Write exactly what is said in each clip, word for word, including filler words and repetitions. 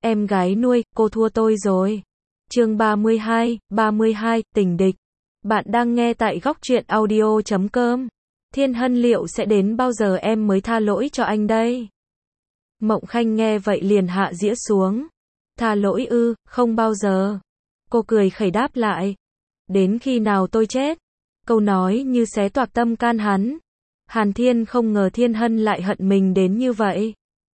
Em gái nuôi, cô thua tôi rồi. Chương ba mươi hai, ba mươi hai, tình địch. Bạn đang nghe tại góc truyện audio chấm com. Thiên Hân liệu sẽ đến bao giờ em mới tha lỗi cho anh đây? Mộng Khanh nghe vậy liền hạ dĩa xuống. Tha lỗi ư, không bao giờ. Cô cười khẩy đáp lại. Đến khi nào tôi chết? Câu nói như xé toạc tâm can hắn. Hàn Thiên không ngờ Thiên Hân lại hận mình đến như vậy.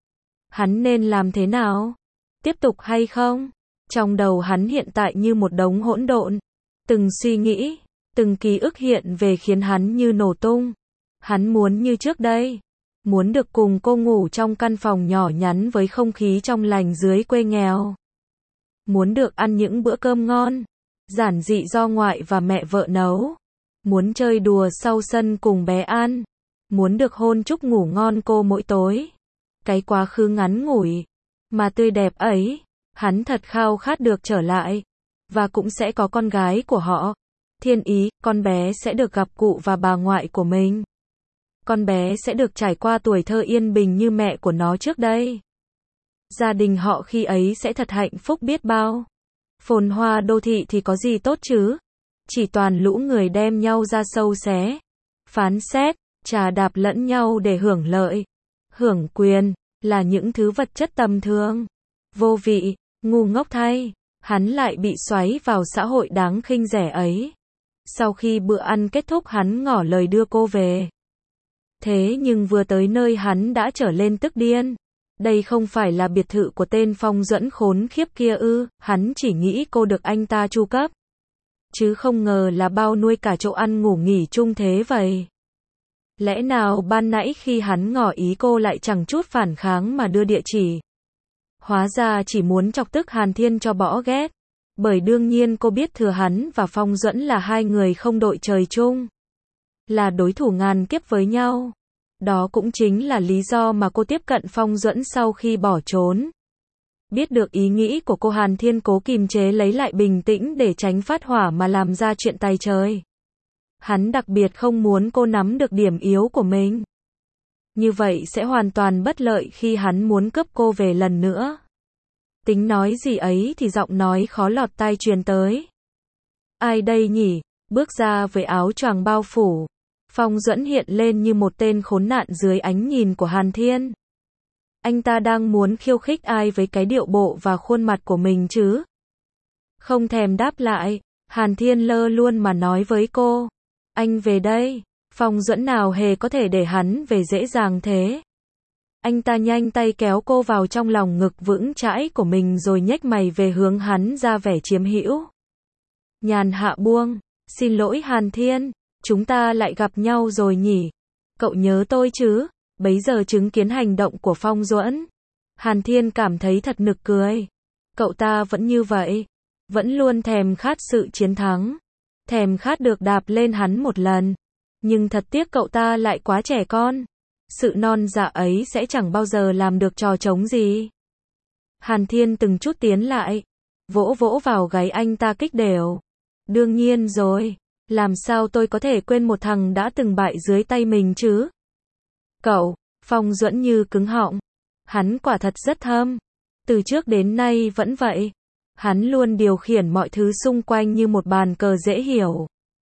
Hắn nên làm thế nào? Tiếp tục hay không? Trong đầu hắn hiện tại như một đống hỗn độn. Từng suy nghĩ, từng ký ức hiện về khiến hắn như nổ tung. Hắn muốn như trước đây. Muốn được cùng cô ngủ trong căn phòng nhỏ nhắn với không khí trong lành dưới quê nghèo. Muốn được ăn những bữa cơm ngon, giản dị do ngoại và mẹ vợ nấu. Muốn chơi đùa sau sân cùng bé An. Muốn được hôn chúc ngủ ngon cô mỗi tối. Cái quá khứ ngắn ngủi mà tươi đẹp ấy, hắn thật khao khát được trở lại. Và cũng sẽ có con gái của họ. Thiên Ý, con bé sẽ được gặp cụ và bà ngoại của mình. Con bé sẽ được trải qua tuổi thơ yên bình như mẹ của nó trước đây. Gia đình họ khi ấy sẽ thật hạnh phúc biết bao. Phồn hoa đô thị thì có gì tốt chứ? Chỉ toàn lũ người đem nhau ra sâu xé, phán xét, chà đạp lẫn nhau để hưởng lợi, hưởng quyền, là những thứ vật chất tầm thường, vô vị, ngu ngốc thay. Hắn lại bị xoáy vào xã hội đáng khinh rẻ ấy. Sau khi bữa ăn kết thúc hắn ngỏ lời đưa cô về. Thế nhưng vừa tới nơi hắn đã trở lên tức điên. Đây không phải là biệt thự của tên Phong Duẫn khốn khiếp kia ư? Hắn chỉ nghĩ cô được anh ta chu cấp, chứ không ngờ là bao nuôi cả chỗ ăn ngủ nghỉ chung thế vậy. Lẽ nào ban nãy khi hắn ngỏ ý cô lại chẳng chút phản kháng mà đưa địa chỉ? Hóa ra chỉ muốn chọc tức Hàn Thiên cho bỏ ghét. Bởi đương nhiên cô biết thừa hắn và Phong Duẫn là hai người không đội trời chung, là đối thủ ngàn kiếp với nhau. Đó cũng chính là lý do mà cô tiếp cận Phong Duẫn sau khi bỏ trốn. Biết được ý nghĩ của cô, Hàn Thiên cố kìm chế lấy lại bình tĩnh để tránh phát hỏa mà làm ra chuyện tay trời. Hắn đặc biệt không muốn cô nắm được điểm yếu của mình. Như vậy sẽ hoàn toàn bất lợi khi hắn muốn cướp cô về lần nữa. Tính nói gì ấy thì giọng nói khó lọt tai truyền tới. Ai đây nhỉ? Bước ra với áo choàng bao phủ. Phong Duẫn hiện lên như một tên khốn nạn dưới ánh nhìn của Hàn Thiên. Anh ta đang muốn khiêu khích ai với cái điệu bộ và khuôn mặt của mình chứ? Không thèm đáp lại, Hàn Thiên lơ luôn mà nói với cô. Anh về đây. Phong Duẫn nào hề có thể để hắn về dễ dàng thế. Anh ta nhanh tay kéo cô vào trong lòng ngực vững chãi của mình rồi nhếch mày về hướng hắn ra vẻ chiếm hữu. Nhàn hạ buông. Xin lỗi Hàn Thiên, chúng ta lại gặp nhau rồi nhỉ? Cậu nhớ tôi chứ? Bấy giờ chứng kiến hành động của Phong Duẫn, Hàn Thiên cảm thấy thật nực cười. Cậu ta vẫn như vậy, vẫn luôn thèm khát sự chiến thắng, thèm khát được đạp lên hắn một lần. Nhưng thật tiếc cậu ta lại quá trẻ con. Sự non dạ ấy sẽ chẳng bao giờ làm được trò trống gì. Hàn Thiên từng chút tiến lại, vỗ vỗ vào gáy anh ta kích đều. Đương nhiên rồi, làm sao tôi có thể quên một thằng đã từng bại dưới tay mình chứ? Cậu, Phong Duẫn như cứng họng. Hắn quả thật rất thâm. Từ trước đến nay vẫn vậy. Hắn luôn điều khiển mọi thứ xung quanh như một bàn cờ dễ hiểu.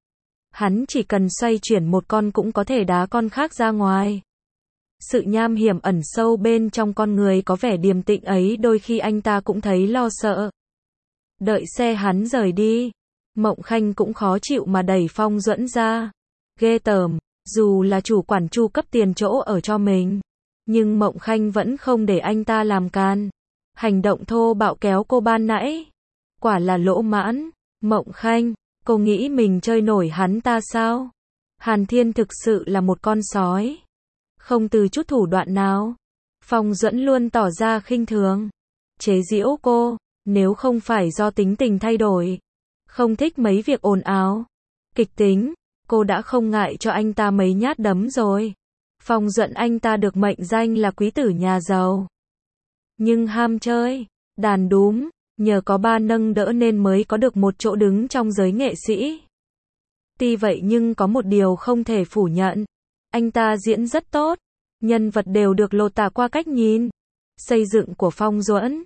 Hắn chỉ cần xoay chuyển một con cũng có thể đá con khác ra ngoài. Sự nham hiểm ẩn sâu bên trong con người có vẻ điềm tĩnh ấy đôi khi anh ta cũng thấy lo sợ. Đợi xe hắn rời đi, Mộng Khanh cũng khó chịu mà đẩy Phong Duẫn ra. Ghê tởm, dù là chủ quản chu cấp tiền chỗ ở cho mình, nhưng Mộng Khanh vẫn không để anh ta làm can. Hành động thô bạo kéo cô ban nãy, quả là lỗ mãn. Mộng Khanh, cô nghĩ mình chơi nổi hắn ta sao? Hàn Thiên thực sự là một con sói, không từ chút thủ đoạn nào. Phong Duẫn luôn tỏ ra khinh thường, chế giễu cô, nếu không phải do tính tình thay đổi, không thích mấy việc ồn ào, kịch tính, cô đã không ngại cho anh ta mấy nhát đấm rồi. Phong Duẫn anh ta được mệnh danh là quý tử nhà giàu, nhưng ham chơi, đàn đúm, nhờ có ba nâng đỡ nên mới có được một chỗ đứng trong giới nghệ sĩ. Tuy vậy nhưng có một điều không thể phủ nhận, anh ta diễn rất tốt, nhân vật đều được lột tả qua cách nhìn, xây dựng của Phong Duẫn.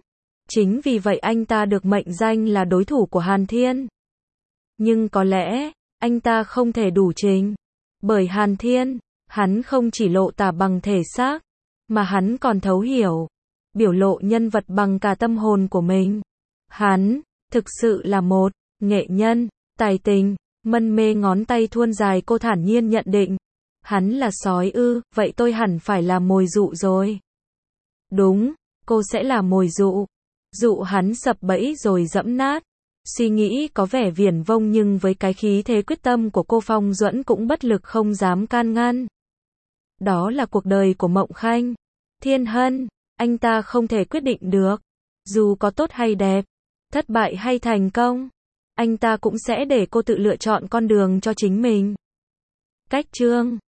Chính vì vậy anh ta được mệnh danh là đối thủ của Hàn Thiên. Nhưng có lẽ, anh ta không thể đủ trình. Bởi Hàn Thiên, hắn không chỉ lộ tả bằng thể xác, mà hắn còn thấu hiểu, biểu lộ nhân vật bằng cả tâm hồn của mình. Hắn, thực sự là một nghệ nhân, tài tình. Mân mê ngón tay thuôn dài, cô thản nhiên nhận định. Hắn là sói ư, vậy tôi hẳn phải là mồi dụ rồi. Đúng, cô sẽ là mồi dụ. Dụ hắn sập bẫy rồi dẫm nát. Suy nghĩ có vẻ viển vông nhưng với cái khí thế quyết tâm của cô, Phong Duẫn cũng bất lực không dám can ngăn. Đó là cuộc đời của Mộng Khanh. Thiên Hân, anh ta không thể quyết định được. Dù có tốt hay đẹp, thất bại hay thành công, anh ta cũng sẽ để cô tự lựa chọn con đường cho chính mình. Cách chương